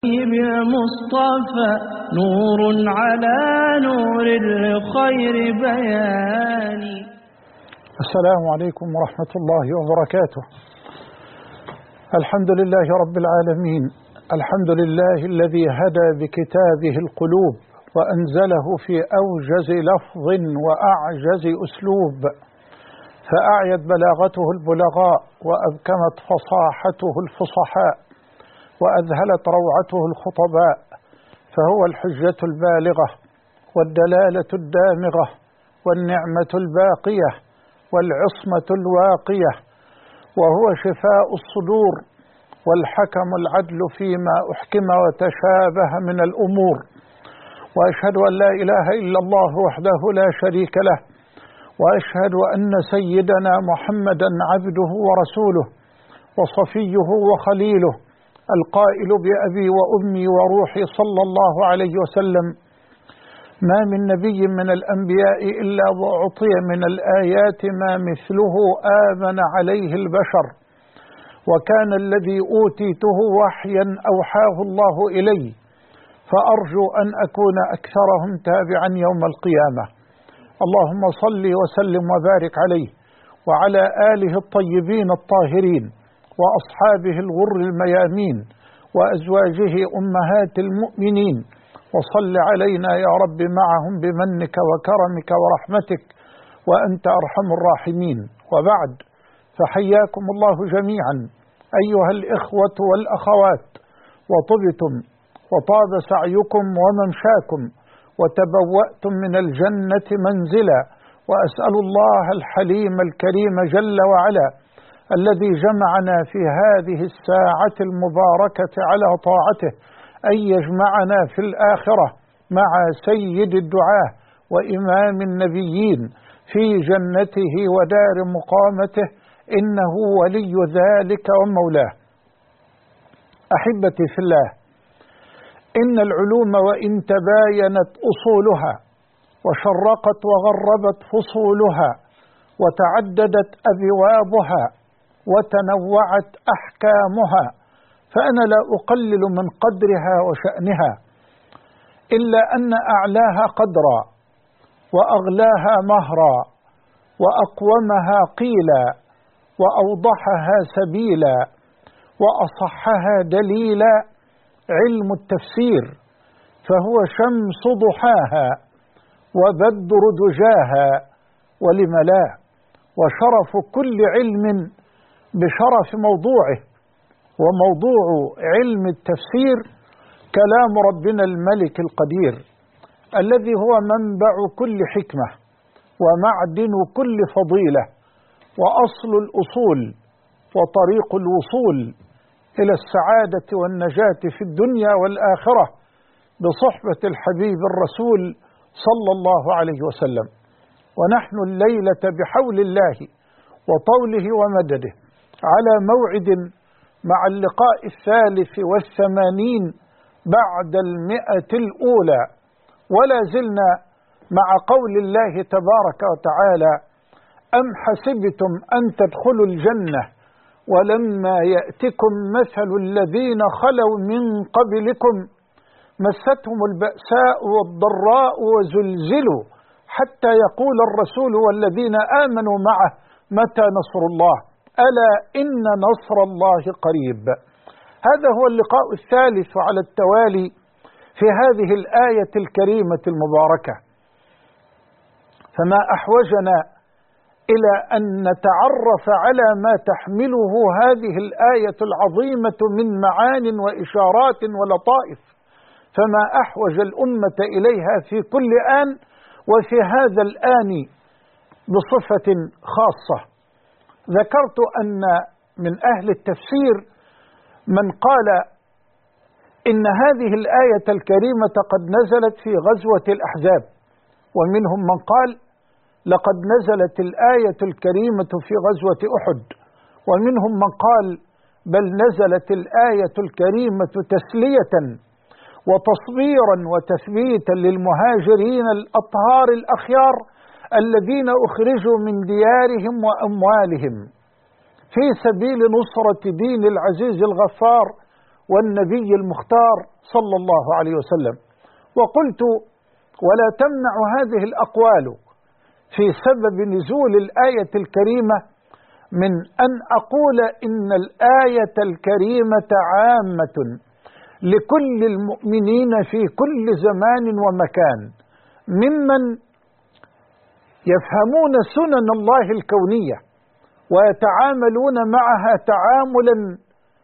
بالمصطفى نور على نور الخير بياني. السلام عليكم ورحمة الله وبركاته. الحمد لله رب العالمين، الحمد لله الذي هدى بكتابه القلوب وأنزله في أوجز لفظ وأعجز أسلوب، فأعيت بلاغته البلغاء وأبكمت فصاحته الفصحاء وأذهلت روعته الخطباء، فهو الحجة البالغة والدلالة الدامغة والنعمة الباقية والعصمة الواقية، وهو شفاء الصدور والحكم العدل فيما أحكم وتشابه من الأمور. وأشهد أن لا إله إلا الله وحده لا شريك له، وأشهد أن سيدنا محمدا عبده ورسوله وصفيه وخليله القائل بأبي وأمي وروحي صلى الله عليه وسلم: ما من نبي من الأنبياء إلا وأعطي من الآيات ما مثله آمن عليه البشر، وكان الذي أوتيته وحيا أوحاه الله إلي، فأرجو أن أكون أكثرهم تابعا يوم القيامة. اللهم صل وسلم وبارك عليه وعلى آله الطيبين الطاهرين وأصحابه الغر الميامين وأزواجه أمهات المؤمنين، وصل علينا يا رب معهم بمنك وكرمك ورحمتك وأنت أرحم الراحمين. وبعد، فحياكم الله جميعا أيها الإخوة والأخوات، وطبتم وطاب سعيكم وممشاكم وتبوأتم من الجنة منزلا، وأسأل الله الحليم الكريم جل وعلا الذي جمعنا في هذه الساعة المباركة على طاعته أن يجمعنا في الآخرة مع سيد الدعاة وإمام النبيين في جنته ودار مقامته، إنه ولي ذلك ومولاه. أحبتي في الله، إن العلوم وإن تباينت أصولها وشرقت وغربت فصولها وتعددت أبوابها وتنوعت أحكامها، فأنا لا أقلل من قدرها وشأنها، إلا أن أعلاها قدرا وأغلاها مهرا وأقومها قيلا وأوضحها سبيلا وأصحها دليلا علم التفسير، فهو شمس ضحاها وبدر دجاها ولم لا، وشرف كل علم بشرف موضوعه. وموضوع علم التفسير كلام ربنا الملك القدير الذي هو منبع كل حكمة ومعدن كل فضيلة وأصل الأصول وطريق الوصول إلى السعادة والنجاة في الدنيا والآخرة بصحبة الحبيب الرسول صلى الله عليه وسلم. ونحن الليلة بحول الله وطوله ومدده على موعد مع اللقاء 83 بعد 100 الأولى، ولا زلنا مع قول الله تبارك وتعالى: أم حسبتم أن تدخلوا الجنة ولما يأتكم مثل الذين خلوا من قبلكم مستهم البأساء والضراء وزلزلوا حتى يقول الرسول والذين آمنوا معه متى نصر الله ألا إن نصر الله قريب. هذا هو اللقاء الثالث على التوالي في هذه الآية الكريمة المباركة، فما أحوجنا إلى أن نتعرف على ما تحمله هذه الآية العظيمة من معان وإشارات ولطائف، فما أحوج الأمة إليها في كل آن وفي هذا الآن بصفة خاصة. ذكرت أن من أهل التفسير من قال إن هذه الآية الكريمة قد نزلت في غزوة الأحزاب، ومنهم من قال لقد نزلت الآية الكريمة في غزوة أحد، ومنهم من قال بل نزلت الآية الكريمة تسلية وتصبيرا وتثبيتا للمهاجرين الأطهار الأخيار الذين أخرجوا من ديارهم وأموالهم في سبيل نصرة دين العزيز الغفار والنبي المختار صلى الله عليه وسلم. وقلت: ولا تمنع هذه الأقوال في سبب نزول الآية الكريمة من أن أقول إن الآية الكريمة عامة لكل المؤمنين في كل زمان ومكان، ممن يفهمون سنن الله الكونية ويتعاملون معها تعاملا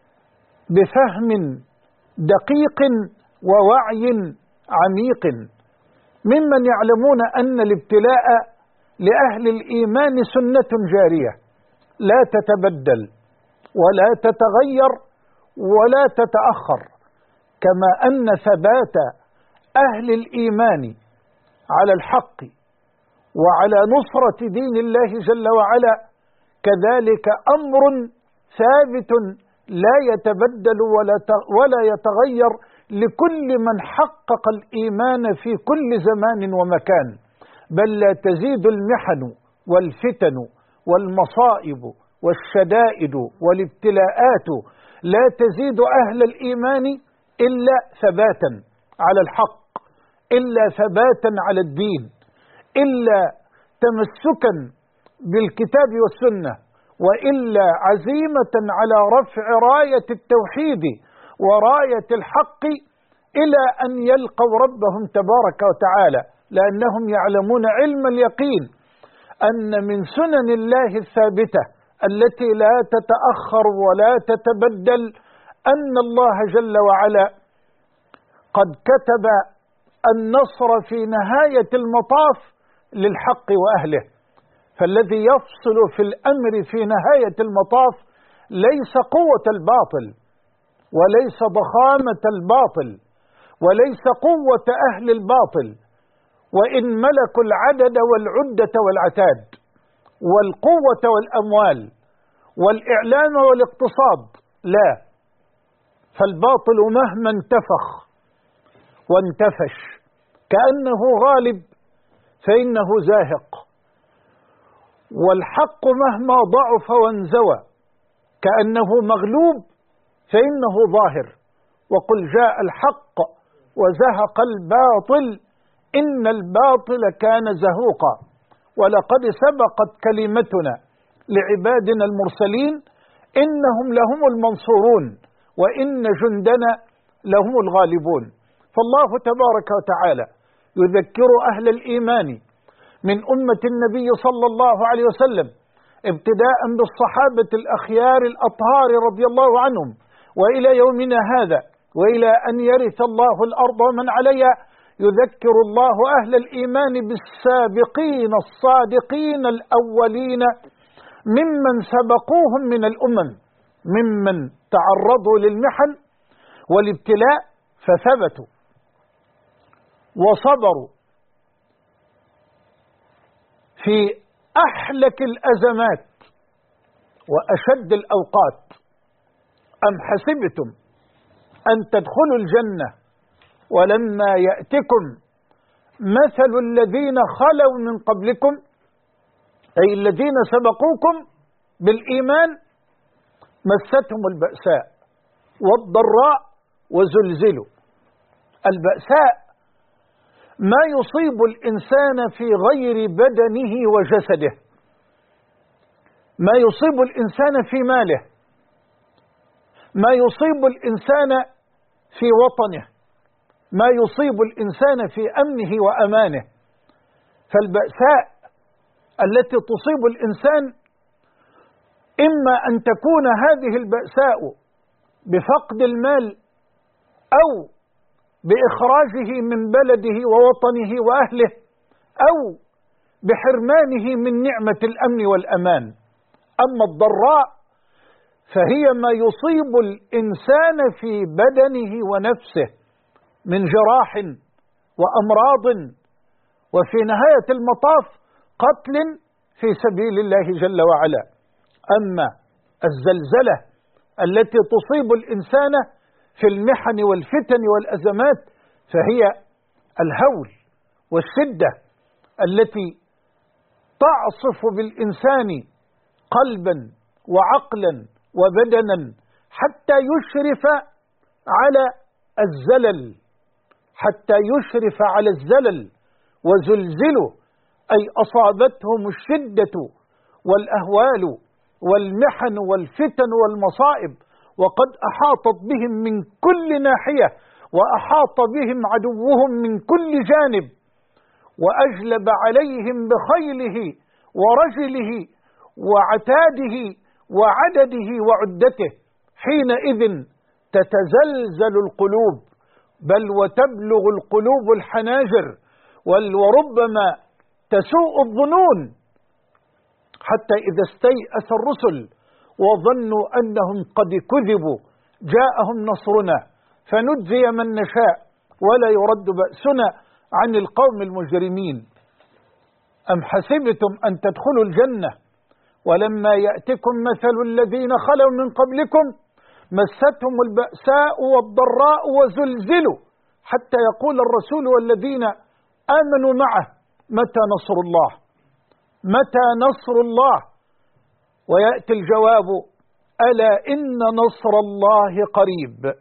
بفهم دقيق ووعي عميق، ممن يعلمون أن الابتلاء لأهل الإيمان سنة جارية لا تتبدل ولا تتغير ولا تتأخر، كما أن ثبات أهل الإيمان على الحق وعلى نصرة دين الله جل وعلا كذلك أمر ثابت لا يتبدل ولا يتغير لكل من حقق الإيمان في كل زمان ومكان، بل لا تزيد المحن والفتن والمصائب والشدائد والابتلاءات لا تزيد أهل الإيمان إلا ثباتا على الحق، إلا ثباتا على الدين، إلا تمسكا بالكتاب والسنة، وإلا عزيمة على رفع راية التوحيد وراية الحق إلى أن يلقوا ربهم تبارك وتعالى، لأنهم يعلمون علم اليقين أن من سنن الله الثابتة التي لا تتأخر ولا تتبدل أن الله جل وعلا قد كتب النصر في نهاية المطاف للحق وأهله. فالذي يفصل في الأمر في نهاية المطاف ليس قوة الباطل وليس ضخامة الباطل وليس قوة أهل الباطل، وإن ملكوا العدد والعدة والعتاد والقوة والأموال والإعلام والاقتصاد، لا، فالباطل مهما انتفخ وانتفش كأنه غالب فإنه زاهق، والحق مهما ضعف وانزوى كأنه مغلوب فإنه ظاهر. وقل جاء الحق وزهق الباطل إن الباطل كان زهوقا، ولقد سبقت كلمتنا لعبادنا المرسلين إنهم لهم المنصورون وإن جندنا لهم الغالبون. فالله تبارك وتعالى يذكر أهل الإيمان من أمة النبي صلى الله عليه وسلم ابتداء بالصحابة الأخيار الأطهار رضي الله عنهم وإلى يومنا هذا وإلى أن يرث الله الأرض ومن عليها، يذكر الله أهل الإيمان بالسابقين الصادقين الأولين ممن سبقوهم من الأمم، ممن تعرضوا للمحن والابتلاء فثبتوا وصبروا في أحلك الأزمات وأشد الأوقات. أم حسبتم أن تدخلوا الجنة ولما يأتكم مثل الذين خلوا من قبلكم، أي الذين سبقوكم بالإيمان، مستهم البأساء والضراء وزلزلوا. البأساء ما يصيب الإنسان في غير بدنه وجسده، ما يصيب الإنسان في ماله، ما يصيب الإنسان في وطنه، ما يصيب الإنسان في أمنه وأمانه. فالبأساء التي تصيب الإنسان إما أن تكون هذه البأساء بفقد المال أو بإخراجه من بلده ووطنه وأهله أو بحرمانه من نعمة الأمن والأمان. أما الضراء فهي ما يصيب الإنسان في بدنه ونفسه من جراح وأمراض وفي نهاية المطاف قتل في سبيل الله جل وعلا. أما الزلزلة التي تصيب الإنسان في المحن والفتن والأزمات فهي الهول والشدة التي تعصف بالإنسان قلبا وعقلا وبدنا حتى يشرف على الزلل حتى يشرف على الزلل، وزلزلوا أي أصابتهم الشدة والأهوال والمحن والفتن والمصائب، وقد أحاطت بهم من كل ناحية، وأحاط بهم عدوهم من كل جانب، وأجلب عليهم بخيله ورجله وعتاده وعدده وعدته. حينئذ تتزلزل القلوب، بل وتبلغ القلوب الحناجر، وربما تسوء الظنون، حتى إذا استيأس الرسل وظنوا أنهم قد كذبوا جاءهم نصرنا فنجزي من نشاء ولا يرد بأسنا عن القوم المجرمين. أم حسبتم أن تدخلوا الجنة ولما يأتكم مثل الذين خلوا من قبلكم مستهم البأساء والضراء وزلزلوا حتى يقول الرسول والذين آمنوا معه متى نصر الله، متى نصر الله؟ ويأتي الجواب: ألا إن نصر الله قريب،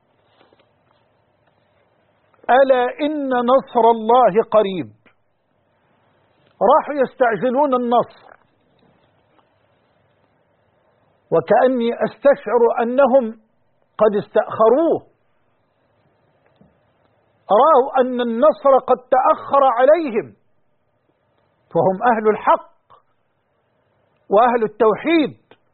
ألا إن نصر الله قريب. راحوا يستعجلون النصر، وكأني أستشعر أنهم قد استأخروه، رأوا أن النصر قد تأخر عليهم، فهم أهل الحق وأهل التوحيد،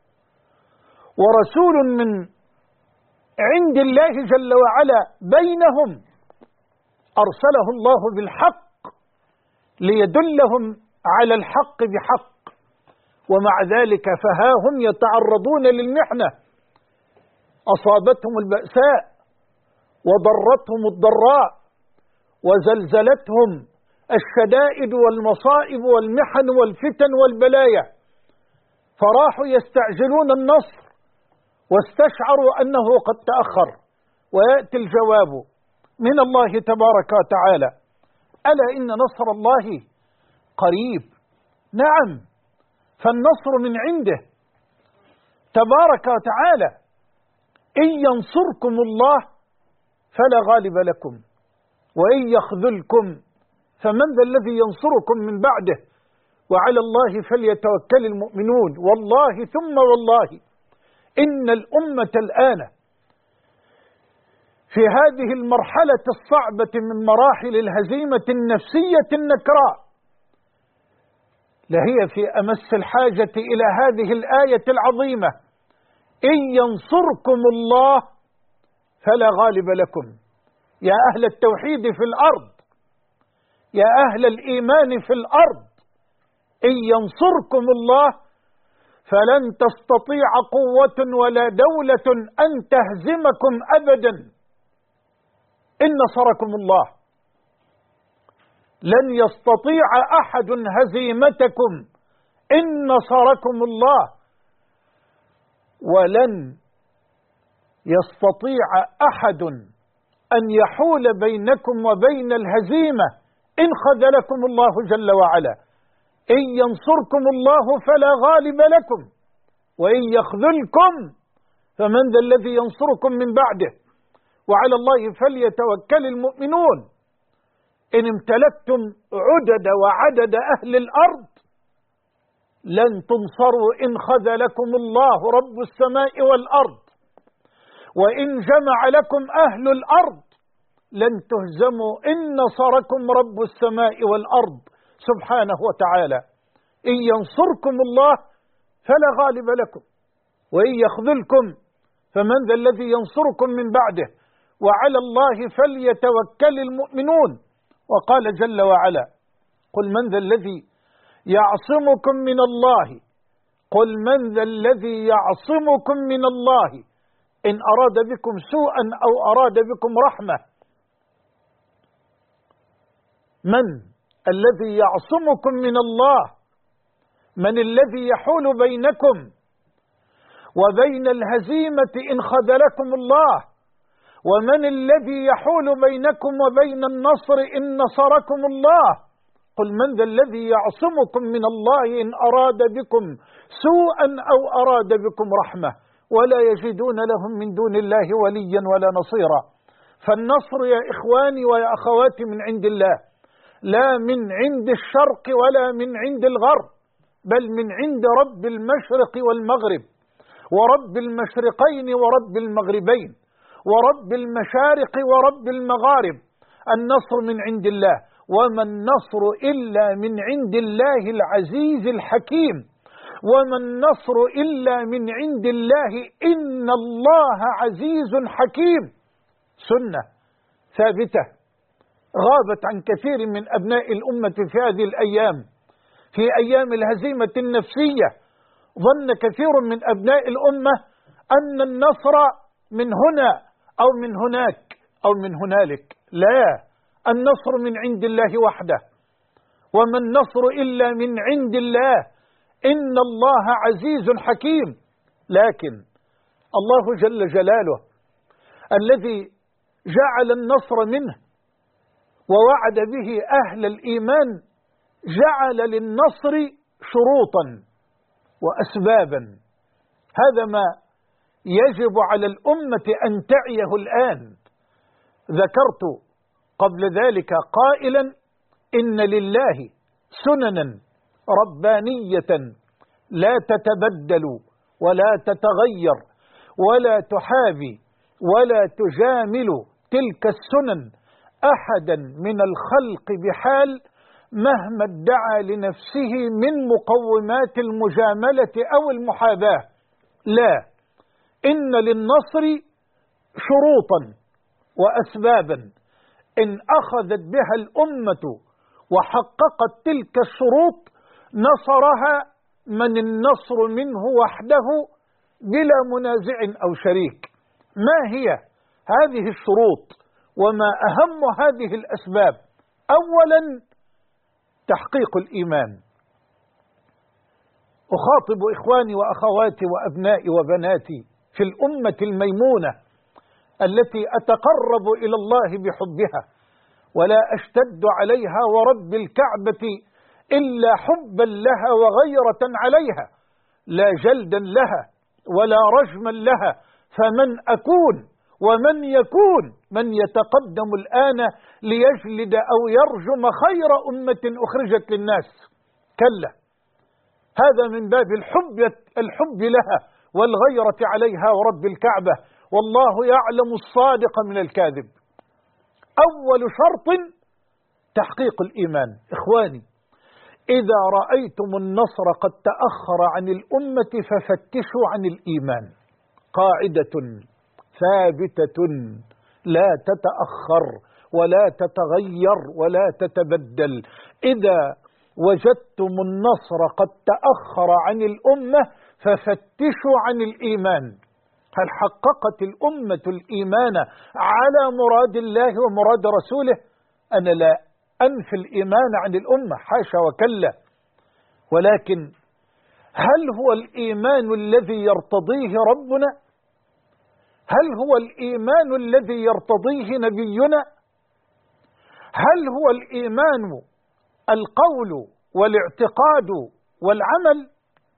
ورسول من عند الله جل وعلا بينهم أرسله الله بالحق ليدلهم على الحق بحق، ومع ذلك فها هم يتعرضون للمحنة، أصابتهم البأساء وضرتهم الضراء وزلزلتهم الشدائد والمصائب والمحن والفتن والبلايا، فراحوا يستعجلون النصر واستشعروا أنه قد تأخر. ويأتي الجواب من الله تبارك وتعالى: ألا إن نصر الله قريب. نعم، فالنصر من عنده تبارك وتعالى. إن ينصركم الله فلا غالب لكم، وإن يخذلكم فمن ذا الذي ينصركم من بعده، وعلى الله فليتوكل المؤمنون. والله ثم والله إن الأمة الآن في هذه المرحلة الصعبة من مراحل الهزيمة النفسية النكراء لهي في أمس الحاجة إلى هذه الآية العظيمة: إن ينصركم الله فلا غالب لكم. يا أهل التوحيد في الأرض، يا أهل الإيمان في الأرض، إن ينصركم الله فلن تستطيع قوة ولا دولة أن تهزمكم أبدا. إن نصركم الله لن يستطيع أحد هزيمتكم إن نصركم الله، ولن يستطيع أحد أن يحول بينكم وبين الهزيمة إن خذلكم الله جل وعلا. إن ينصركم الله فلا غالب لكم، وإن يخذلكم فمن ذا الذي ينصركم من بعده، وعلى الله فليتوكل المؤمنون. إن امتلكتم عدد وعدد أهل الأرض لن تنصروا إن خذلكم الله رب السماء والأرض، وإن جمع لكم أهل الأرض لن تهزموا إن نصركم رب السماء والأرض سبحانه وتعالى. إن ينصركم الله فلا غالب لكم، وإن يخذلكم فمن ذا الذي ينصركم من بعده، وعلى الله فليتوكل المؤمنون. وقال جل وعلا: قل من ذا الذي يعصمكم من الله، قل من ذا الذي يعصمكم من الله إن أراد بكم سوءا أو أراد بكم رحمة. من الذي يعصمكم من الله؟ من الذي يحول بينكم وبين الهزيمة إن خذلكم الله؟ ومن الذي يحول بينكم وبين النصر إن نصركم الله؟ قل من ذا الذي يعصمكم من الله إن أراد بكم سوءا أو أراد بكم رحمة. ولا يجدون لهم من دون الله وليا ولا نصيرا. فالنصر يا إخواني ويا أخواتي من عند الله، لا من عند الشرق ولا من عند الغرب، بل من عند رب المشرق والمغرب، ورب المشرقين ورب المغربين، ورب المشارق ورب المغارب. النصر من عند الله، وما النصر إلا من عند الله العزيز الحكيم، وما النصر إلا من عند الله، إن الله عزيز حكيم. سنة ثابتة غابت عن كثير من أبناء الأمة في هذه الأيام، في أيام الهزيمة النفسية. ظن كثير من أبناء الأمة أن النصر من هنا أو من هناك أو من هنالك. لا، النصر من عند الله وحده، وما النصر إلا من عند الله، إن الله عزيز حكيم. لكن الله جل جلاله الذي جعل النصر منه ووعد به أهل الإيمان جعل للنصر شروطا وأسبابا. هذا ما يجب على الأمة أن تعيه الآن. ذكرت قبل ذلك قائلا إن لله سننا ربانية لا تتبدل ولا تتغير ولا تحابي ولا تجامل تلك السنن أحدا من الخلق بحال، مهما ادعى لنفسه من مقومات المجاملة أو المحاباة. لا، إن للنصر شروطا وأسبابا إن أخذت بها الأمة وحققت تلك الشروط نصرها من النصر منه وحده بلا منازع أو شريك. ما هي هذه الشروط وما أهم هذه الأسباب؟ أولا، تحقيق الإيمان. أخاطب إخواني وأخواتي وأبنائي وبناتي في الأمة الميمونة التي أتقرب إلى الله بحبها ولا أشتد عليها ورب الكعبة إلا حبا لها وغيرة عليها، لا جلدا لها ولا رجما لها. فمن أكون ومن يكون من يتقدم الآن ليجلد أو يرجم خير أمة أخرجت للناس؟ كلا، هذا من باب الحب لها والغيرة عليها ورب الكعبة، والله يعلم الصادق من الكاذب. أول شرط تحقيق الإيمان. إخواني، إذا رأيتم النصر قد تأخر عن الأمة ففتشوا عن الإيمان. قاعدة ثابتة لا تتأخر ولا تتغير ولا تتبدل. إذا وجدتم النصر قد تأخر عن الأمة ففتشوا عن الإيمان. هل حققت الأمة الإيمان على مراد الله ومراد رسوله؟ أنا لا أنفي الإيمان عن الأمة، حاشا وكلا، ولكن هل هو الإيمان الذي يرتضيه ربنا؟ هل هو الإيمان الذي يرتضيه نبينا؟ هل هو الإيمان القول والاعتقاد والعمل؟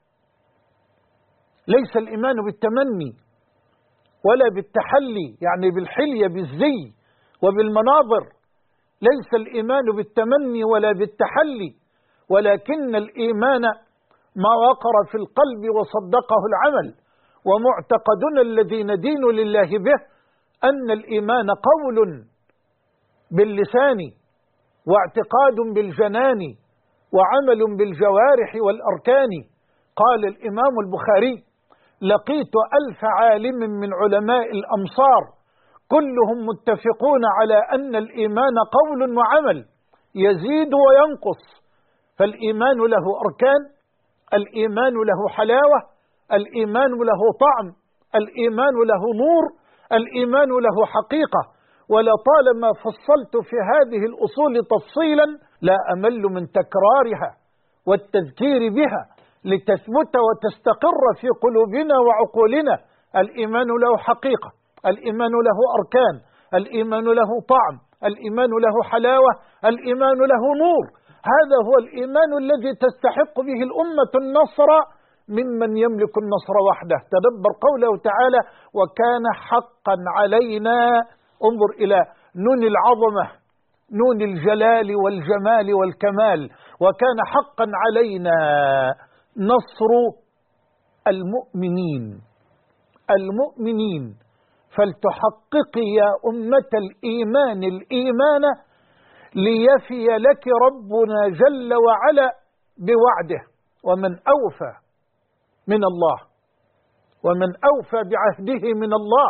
ليس الإيمان بالتمني ولا بالتحلي، يعني بالحلية بالزي وبالمناظر. ليس الإيمان بالتمني ولا بالتحلي، ولكن الإيمان ما وقر في القلب وصدقه العمل. ومعتقدنا الذي ندين لله به أن الإيمان قول باللسان واعتقاد بالجنان وعمل بالجوارح والأركان. قال الإمام البخاري: لقيت 1000 عالم من علماء الأمصار كلهم متفقون على أن الإيمان قول وعمل يزيد وينقص. فالإيمان له أركان، الإيمان له حلاوة، الإيمان له طعم، الإيمان له نور، الإيمان له حقيقة. ولطالما فصلت في هذه الأصول تفصيلا لا أمل من تكرارها والتذكير بها لتثبت وتستقر في قلوبنا وعقولنا. الإيمان له حقيقة، الإيمان له أركان، الإيمان له طعم، الإيمان له حلاوة، الإيمان له نور. هذا هو الإيمان الذي تستحق به الأمة النصر ممن يملك النصر وحده. تدبر قوله تعالى: وكان حقا علينا. انظر إلى نون العظمة، نون الجلال والجمال والكمال. وكان حقا علينا نصر المؤمنين. المؤمنين. فلتحققي يا أمة الإيمان الإيمان ليفي لك ربنا جل وعلا بوعده. ومن أوفى من الله، ومن أوفى بعهده من الله،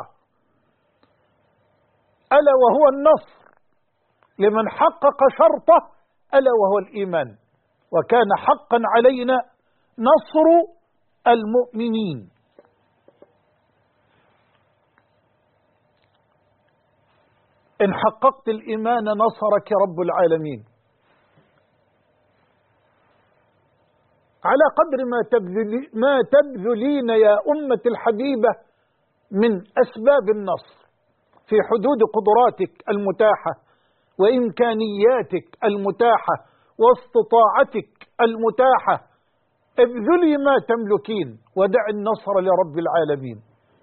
ألا وهو النصر لمن حقق شرطه، ألا وهو الإيمان. وكان حقا علينا نصر المؤمنين. إن حققت الإيمان نصرك رب العالمين. على قدر ما تبذلين يا أمة الحبيبة من أسباب النصر في حدود قدراتك المتاحة وإمكانياتك المتاحة واستطاعتك المتاحة، ابذلي ما تملكين ودع النصر لرب العالمين.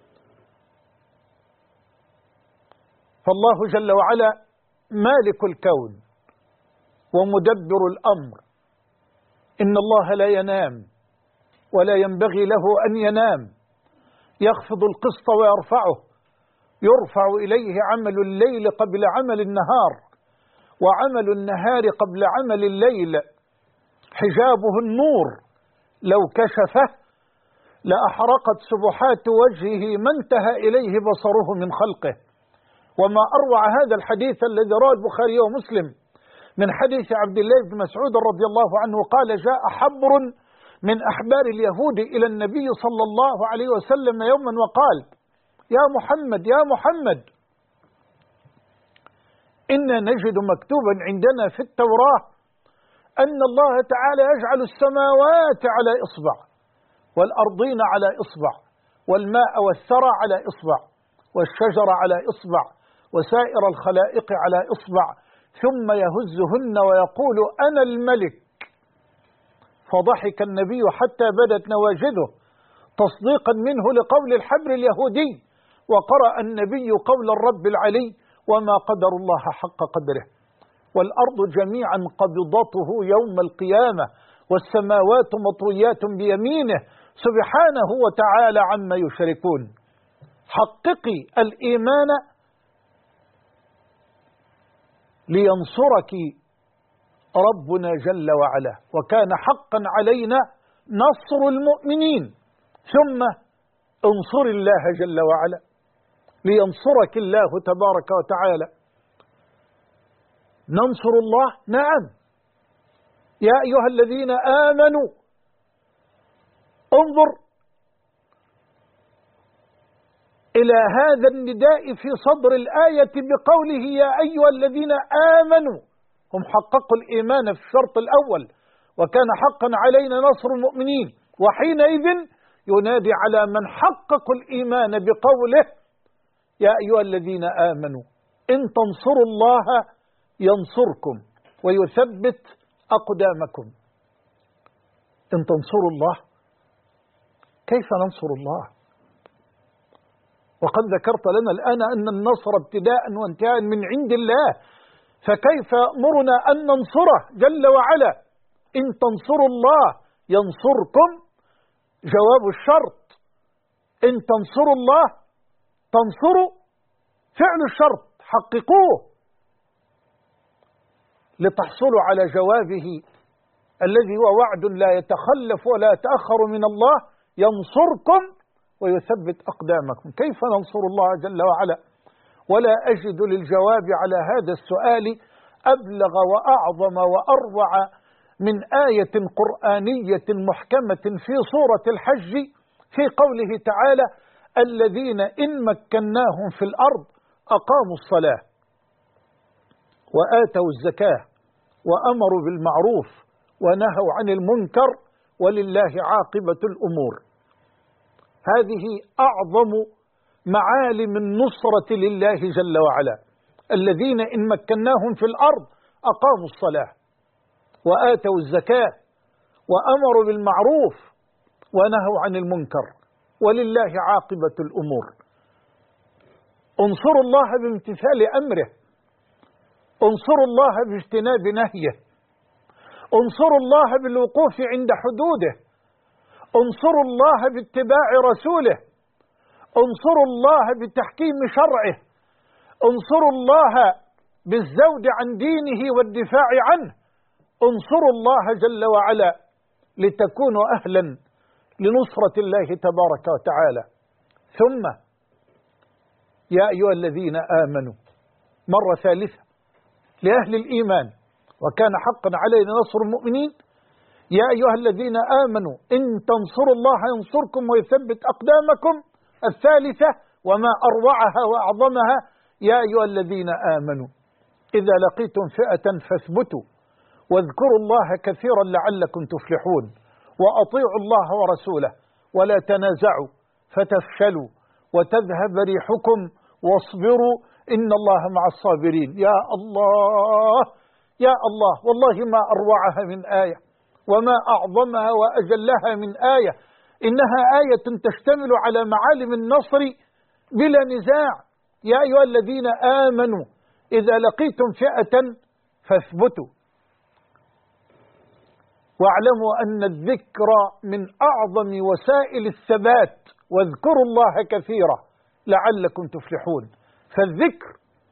فالله جل وعلا مالك الكون ومدبر الأمر. إن الله لا ينام ولا ينبغي له أن ينام، يخفض القسط ويرفعه، يرفع إليه عمل الليل قبل عمل النهار، وعمل النهار قبل عمل الليل. حجابه النور، لو كشفه لأحرقت سبحات وجهه ما انتهى إليه بصره من خلقه. وما أروع هذا الحديث الذي رواه البخاري ومسلم من حديث عبد الله بن مسعود رضي الله عنه قال: جاء حبر من أحبار اليهود إلى النبي صلى الله عليه وسلم يوما وقال: يا محمد يا محمد، إنا نجد مكتوبا عندنا في التوراة أن الله تعالى يجعل السماوات على إصبع، والأرضين على إصبع، والماء والثرى على إصبع، والشجر على إصبع، وسائر الخلائق على إصبع، ثم يهزهن ويقول: أنا الملك. فضحك النبي حتى بدت نواجذه تصديقا منه لقول الحبر اليهودي، وقرأ النبي قول الرب العلي: وما قدر الله حق قدره، والأرض جميعا قبضته يوم القيامة، والسماوات مطويات بيمينه سبحانه وتعالى عما يشركون. حققي الإيمان لينصرك ربنا جل وعلا. وكان حقا علينا نصر المؤمنين. ثم انصر الله جل وعلا لينصرك الله تبارك وتعالى. ننصر الله، نعم. يا أيها الذين آمنوا، انظر إلى هذا النداء في صدر الآية بقوله: يا أيها الذين آمنوا. هم حققوا الإيمان في الشرط الأول، وكان حقا علينا نصر المؤمنين. وحينئذ ينادي على من حققوا الإيمان بقوله: يا أيها الذين آمنوا إن تنصروا الله ينصركم ويثبت أقدامكم. إن تنصروا الله، كيف ننصر الله؟ وقد ذكرت لنا الآن أن النصر ابتداء وانتهاء من عند الله، فكيف يأمرنا أن ننصره جل وعلا؟ إن تنصروا الله ينصركم، جواب الشرط. إن تنصروا الله تنصروا، فعل الشرط، حققوه لتحصلوا على جوابه الذي هو وعد لا يتخلف ولا يتأخر من الله: ينصركم ويثبت أقدامكم. كيف ننصر الله جل وعلا؟ ولا أجد للجواب على هذا السؤال أبلغ وأعظم وأروع من آية قرآنية محكمة في سورة الحج في قوله تعالى: الذين إن مكناهم في الأرض أقاموا الصلاة وآتوا الزكاة وأمروا بالمعروف ونهوا عن المنكر ولله عاقبة الأمور. هذه أعظم معالم النصرة لله جل وعلا. الذين إن مكناهم في الأرض أقاموا الصلاة وآتوا الزكاة وأمروا بالمعروف ونهوا عن المنكر، ولله عاقبة الأمور. انصروا الله بامتثال أمره، انصروا الله باجتناب نهيه، انصروا الله بالوقوف عند حدوده، انصروا الله باتباع رسوله، انصروا الله بتحكيم شرعه، انصروا الله بالزود عن دينه والدفاع عنه، انصروا الله جل وعلا لتكونوا أهلا لنصرة الله تبارك وتعالى. ثم يا أيها الذين آمنوا، مرة ثالثة لأهل الإيمان، وكان حقا علينا نصر المؤمنين. يا أيها الذين آمنوا إن تنصروا الله ينصركم ويثبت أقدامكم. الثالثة وما أروعها وأعظمها: يا أيها الذين آمنوا إذا لقيتم فئة فاثبتوا واذكروا الله كثيرا لعلكم تفلحون، وأطيعوا الله ورسوله ولا تنازعوا فتفشلوا وتذهب ريحكم واصبروا إن الله مع الصابرين. يا الله يا الله، والله ما أروعها من آية وما أعظمها وأجلها من آية. إنها آية تشتمل على معالم النصر بلا نزاع. يا أيها الذين آمنوا إذا لقيتم فئة فاثبتوا واعلموا أن الذكر من أعظم وسائل الثبات، واذكروا الله كثيرا لعلكم تفلحون. فالذكر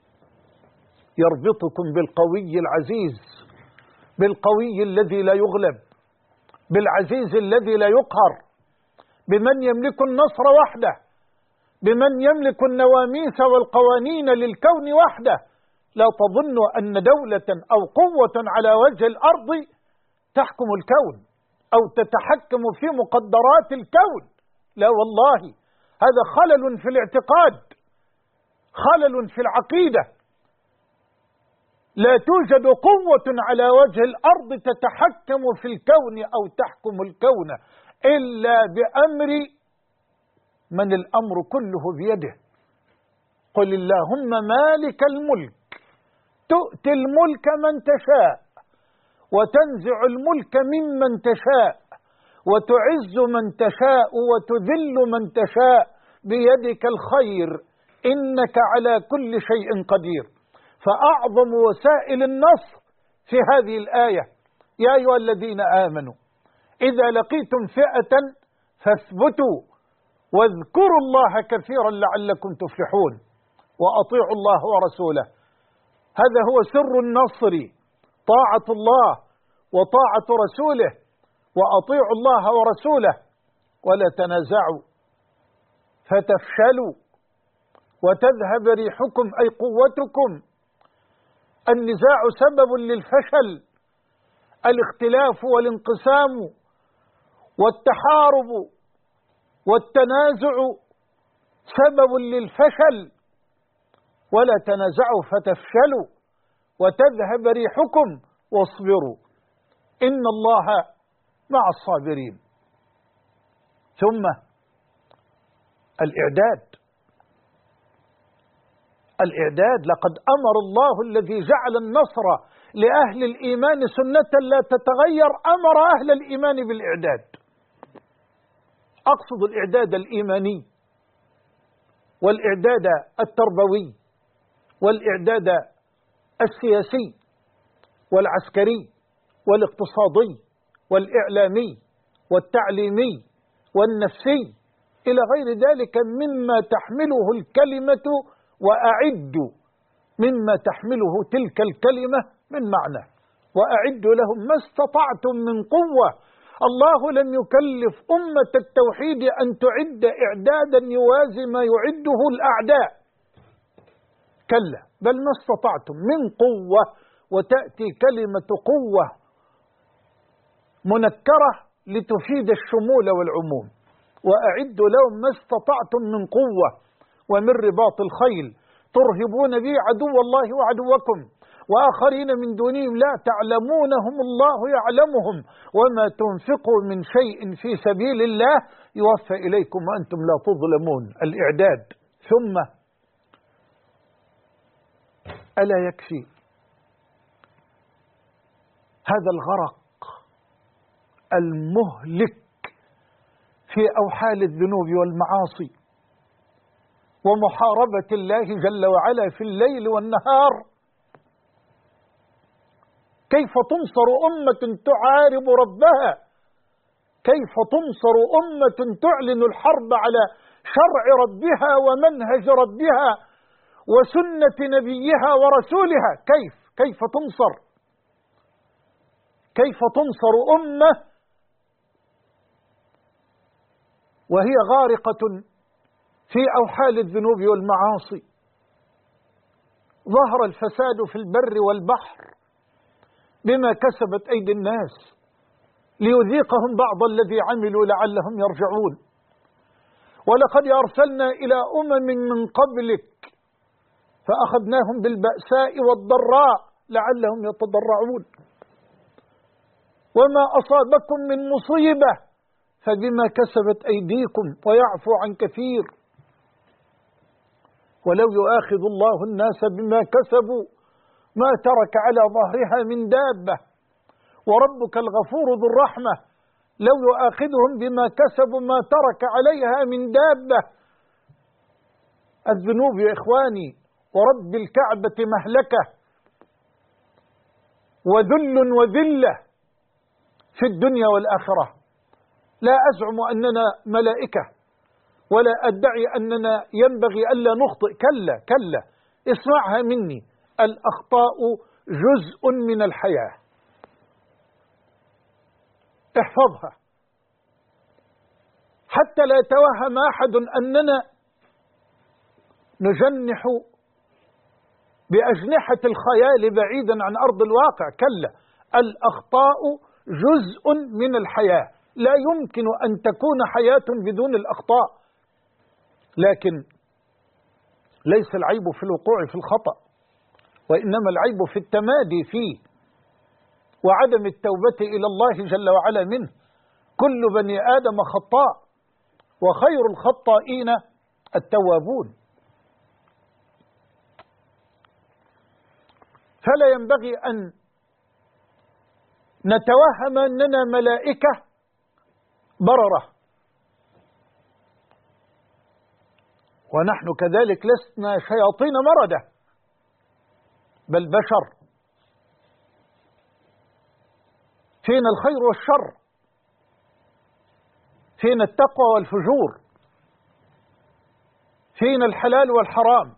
يربطكم بالقوي العزيز، بالقوي الذي لا يغلب، بالعزيز الذي لا يقهر، بمن يملك النصر وحده، بمن يملك النواميس والقوانين للكون وحده. لا تظنوا أن دولة أو قوة على وجه الأرض تحكم الكون أو تتحكم في مقدرات الكون، لا والله، هذا خلل في الاعتقاد، خلل في العقيدة. لا توجد قوة على وجه الأرض تتحكم في الكون أو تحكم الكون إلا بأمر من الأمر كله بيده. قل اللهم مالك الملك تؤتي الملك من تشاء وتنزع الملك ممن تشاء وتعز من تشاء وتذل من تشاء بيدك الخير إنك على كل شيء قدير. فأعظم وسائل النصر في هذه الآية: يا أيها الذين آمنوا إذا لقيتم فئة فاثبتوا واذكروا الله كثيرا لعلكم تفلحون وأطيعوا الله ورسوله. هذا هو سر النصر، طاعة الله وطاعة رسوله، وأطيعوا الله ورسوله ولا تنازعوا فتفشلوا وتذهب ريحكم أي قوتكم. النزاع سبب للفشل، الاختلاف والانقسام والتحارب والتنازع سبب للفشل. ولا تنازعوا فتفشلوا وتذهب ريحكم واصبروا إن الله مع الصابرين. ثم الإعداد. لقد أمر الله الذي جعل النصر لأهل الإيمان سنة لا تتغير، أمر أهل الإيمان بالإعداد. أقصد الإعداد الإيماني والإعداد التربوي والإعداد السياسي والعسكري والاقتصادي والإعلامي والتعليمي والنفسي إلى غير ذلك مما تحمله الكلمة، وأعدوا مما تحمله تلك الكلمة من معنى. وأعدوا لهم ما استطعتم من قوة. الله لم يكلف أمة التوحيد أن تعد إعدادا يوازي ما يعده الأعداء، كلا، بل ما استطعتم من قوة، وتأتي كلمة قوة منكرة لتفيد الشمول والعموم. وأعدوا لهم ما استطعتم من قوة ومن رباط الخيل ترهبون به عدو الله وعدوكم وآخرين من دونهم لا تعلمونهم الله يعلمهم وما تنفقوا من شيء في سبيل الله يوفى إليكم وأنتم لا تظلمون. الإعداد. ثم ألا يكفي هذا الغرق المهلك في أوحال الذنوب والمعاصي ومحاربة الله جل وعلا في الليل والنهار. كيف تنصر أمة تعارب ربها؟ كيف تنصر أمة تعلن الحرب على شرع ربها ومنهج ربها وسنة نبيها ورسولها؟ كيف تنصر؟ كيف تنصر أمة وهي غارقة في أوحال الذنوب والمعاصي؟ ظهر الفساد في البر والبحر بما كسبت أيدي الناس ليذيقهم بعض الذي عملوا لعلهم يرجعون. ولقد أرسلنا إلى أمم من قبلك فأخذناهم بالبأساء والضراء لعلهم يتضرعون. وما أصابكم من مصيبة فبما كسبت أيديكم ويعفو عن كثير. ولو يؤاخذ الله الناس بما كسبوا ما ترك على ظهرها من دابة وربك الغفور ذو الرحمة لو يؤاخذهم بما كسبوا ما ترك عليها من دابة. الذنوب يا إخواني ورب الكعبة مهلكة وذل وذلة في الدنيا والآخرة. لا أزعم أننا ملائكة ولا أدعي أننا ينبغي ألا نخطئ، كلا اسمعها مني، الأخطاء جزء من الحياة، احفظها حتى لا يتوهم أحد أننا نجنح بأجنحة الخيال بعيدا عن أرض الواقع. كلا، الأخطاء جزء من الحياة، لا يمكن أن تكون حياة بدون الأخطاء. لكن ليس العيب في الوقوع في الخطأ، وإنما العيب في التمادي فيه وعدم التوبة إلى الله جل وعلا منه. كل بني آدم خطاء وخير الخطائين التوابون. فلا ينبغي أن نتوهم أننا ملائكة بررة، ونحن كذلك لسنا شياطين مردة، بل بشر فينا الخير والشر، فينا التقوى والفجور، فينا الحلال والحرام،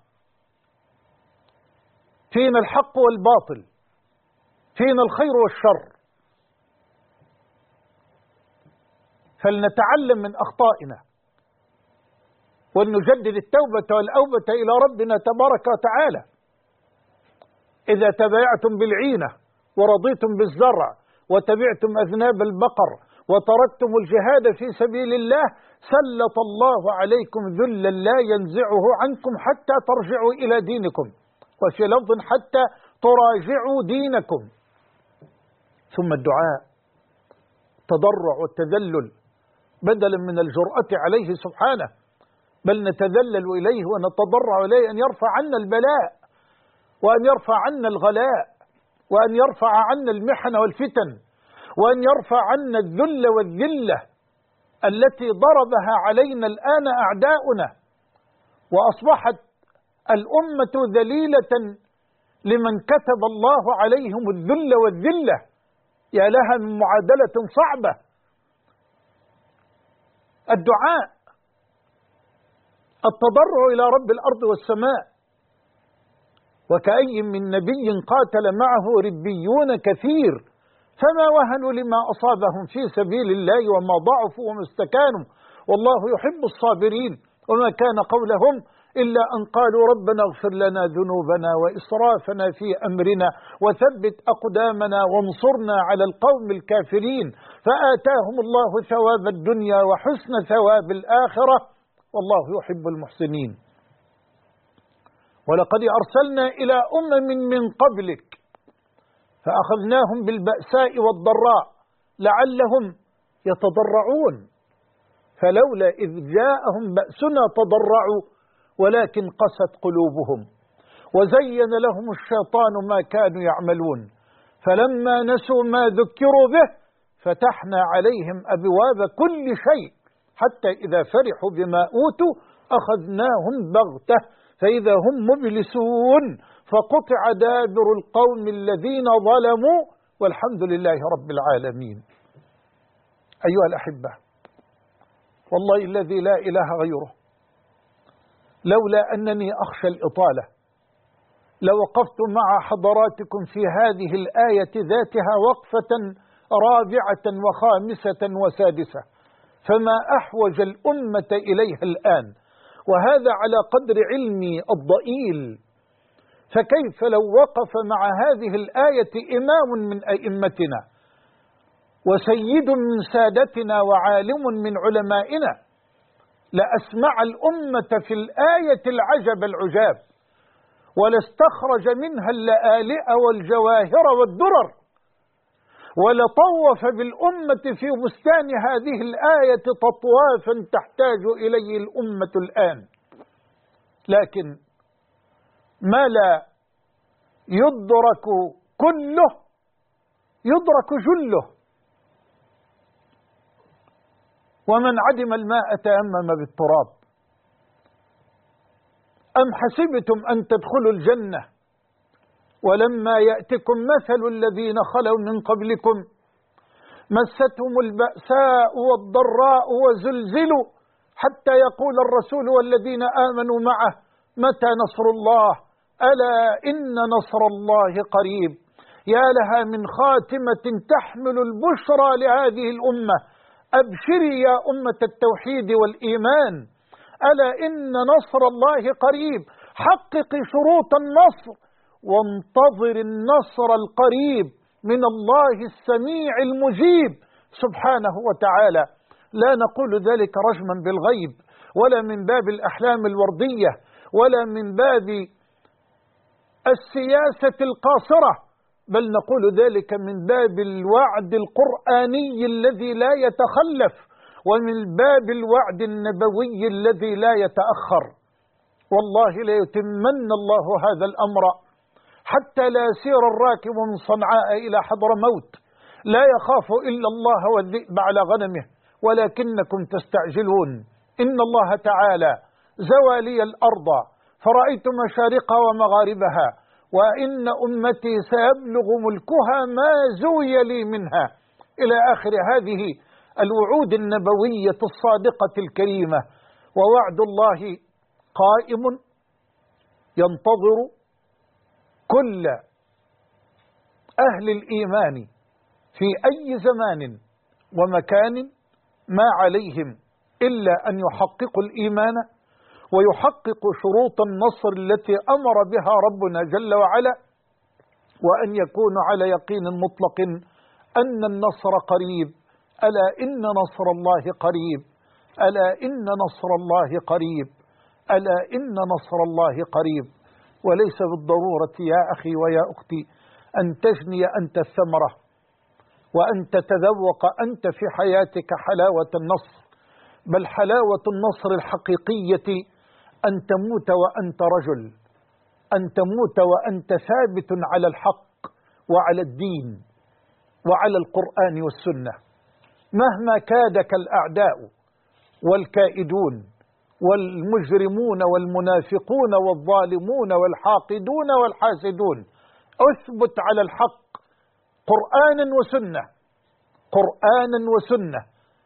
فينا الحق والباطل، فينا الخير والشر. فلنتعلم من أخطائنا ولنجدد التوبة والأوبة إلى ربنا تبارك وتعالى. إذا تبايعتم بالعينة ورضيتم بالزرع وتبعتم أذناب البقر وتركتم الجهاد في سبيل الله سلط الله عليكم ذلا لا ينزعه عنكم حتى ترجعوا إلى دينكم، وفي لفظ حتى تراجعوا دينكم. ثم الدعاء، التضرع والتذلل بدلا من الجرأة عليه سبحانه، بل نتذلل إليه ونتضرع إليه أن يرفع عنا البلاء وأن يرفع عنا الغلاء وأن يرفع عنا المحن والفتن وأن يرفع عنا الذل والذلة التي ضربها علينا الآن أعداؤنا، وأصبحت الأمة ذليلة لمن كتب الله عليهم الذل والذلة. يا لها من معادلة صعبة. الدعاء، التضرع إلى رب الأرض والسماء. وكأي من نبي قاتل معه ربيون كثير فما وهنوا لما أصابهم في سبيل الله وما ضعفوا وما استكانوا والله يحب الصابرين. وما كان قولهم إلا أن قالوا ربنا اغفر لنا ذنوبنا وإسرافنا في أمرنا وثبت أقدامنا وانصرنا على القوم الكافرين فآتاهم الله ثواب الدنيا وحسن ثواب الآخرة والله يحب المحسنين. ولقد أرسلنا إلى أمم من قبلك فأخذناهم بالبأساء والضراء لعلهم يتضرعون فلولا إذ جاءهم بأسنا تضرعوا ولكن قست قلوبهم وزين لهم الشيطان ما كانوا يعملون فلما نسوا ما ذكروا به فتحنا عليهم أبواب كل شيء حتى إذا فرحوا بما أوتوا أخذناهم بغتة فإذا هم مبلسون فقطع دابر القوم الذين ظلموا والحمد لله رب العالمين. أيها الأحبة، والله الذي لا إله غيره لولا أنني أخشى الإطالة لوقفت مع حضراتكم في هذه الآية ذاتها وقفة رابعة وخامسة وسادسة، فما أحوج الأمة إليها الآن، وهذا على قدر علمي الضئيل. فكيف لو وقف مع هذه الآية إمام من أئمتنا وسيد من سادتنا وعالم من علمائنا لأسمع الأمة في الآية العجب العجاب، ولاستخرج منها اللآلئ والجواهر والدرر، ولطوف بالأمة في بستان هذه الآية تطوافا تحتاج إليه الأمة الآن. لكن ما لا يدرك كله يدرك جله، ومن عدم الماء تيمم بالتراب. أم حسبتم أن تدخلوا الجنة ولما يأتكم مثل الذين خلوا من قبلكم مستهم البأساء والضراء وزلزلوا حتى يقول الرسول والذين آمنوا معه متى نصر الله ألا إن نصر الله قريب. يا لها من خاتمة تحمل البشرى لهذه الأمة. أبشري يا أمة التوحيد والإيمان، ألا إن نصر الله قريب. حققي شروط النصر وانتظر النصر القريب من الله السميع المجيب سبحانه وتعالى. لا نقول ذلك رجما بالغيب ولا من باب الأحلام الوردية ولا من باب السياسة القاصرة، بل نقول ذلك من باب الوعد القرآني الذي لا يتخلف ومن باب الوعد النبوي الذي لا يتأخر. والله لا يتمن الله هذا الأمر حتى لا يسير الراكب من صنعاء إلى حضرموت لا يخاف إلا الله والذئب على غنمه ولكنكم تستعجلون. إن الله تعالى زوى لي الأرض فرأيت مشارقها ومغاربها وإن أمتي سيبلغ ملكها ما زوي لي منها، إلى آخر هذه الوعود النبوية الصادقة الكريمة. ووعد الله قائم ينتظر كل أهل الإيمان في أي زمان ومكان ما عليهم إلا أن يحققوا الإيمان ويحققوا شروط النصر التي أمر بها ربنا جل وعلا، وأن يكونوا على يقين مطلق أن النصر قريب. ألا إن نصر الله قريب، ألا إن نصر الله قريب، ألا إن نصر الله قريب. وليس بالضرورة يا أخي ويا أختي أن تجني أنت الثمرة وأن تتذوق أنت في حياتك حلاوة النصر، بل حلاوة النصر الحقيقية أن تموت وأنت رجل، أن تموت وأنت ثابت على الحق وعلى الدين وعلى القرآن والسنة، مهما كادك الأعداء والكائدون والمجرمون والمنافقون والظالمون والحاقدون والحاسدون. أثبت على الحق قرآنا وسنة، قرآنا وسنة.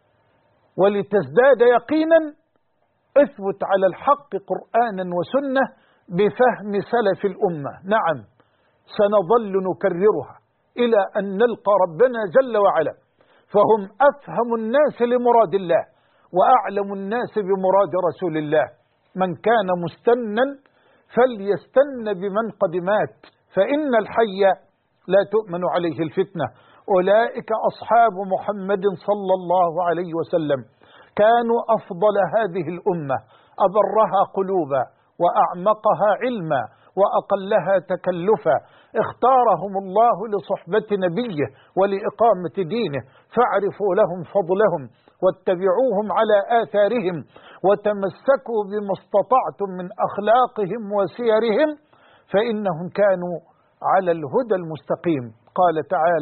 ولتزداد يقينا اثبت على الحق قرآنا وسنة بفهم سلف الأمة. نعم سنظل نكررها إلى أن نلقى ربنا جل وعلا، فهم أفهم الناس لمراد الله وأعلم الناس بمراد رسول الله. من كان مستنا فليستن بمن قد مات فإن الحي لا تؤمن عليه الفتنة. أولئك أصحاب محمد صلى الله عليه وسلم، كانوا أفضل هذه الأمة، أبرها قلوبا وأعمقها علما وأقلها تكلفا. اختارهم الله لصحبة نبيه ولإقامة دينه، فاعرفوا لهم فضلهم واتبعوهم على آثارهم وتمسكوا بما استطعتم من أخلاقهم وسيرهم فإنهم كانوا على الهدى المستقيم. قال تعالى: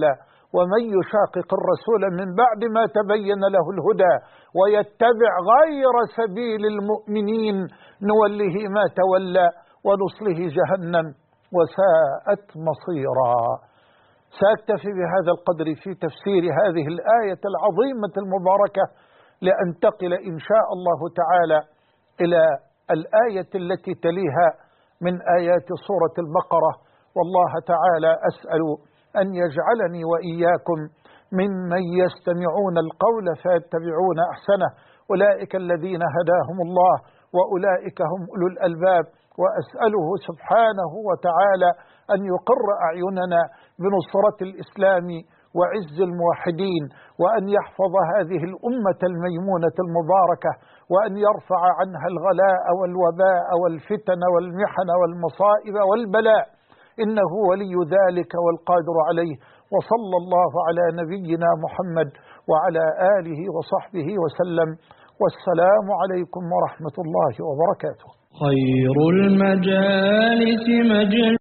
ومن يشاقق الرسول من بعد ما تبين له الهدى ويتبع غير سبيل المؤمنين نوله ما تولى ونصله جهنم وساءت مصيرا. سأكتفي بهذا القدر في تفسير هذه الآية العظيمة المباركة، لأنتقل إن شاء الله تعالى إلى الآية التي تليها من آيات سورة البقرة. والله تعالى أسأل أن يجعلني وإياكم ممن يستمعون القول فيتبعون أحسنه، أولئك الذين هداهم الله وأولئك هم أولو الألباب. وأسأله سبحانه وتعالى أن يقر أعيننا بنصرة الإسلام وعز الموحدين، وأن يحفظ هذه الأمة الميمونة المباركة، وأن يرفع عنها الغلاء والوباء والفتن والمحن والمصائب والبلاء، إنه ولي ذلك والقادر عليه. وصلى الله على نبينا محمد وعلى آله وصحبه وسلم، والسلام عليكم ورحمة الله وبركاته. خير المجالس مجلس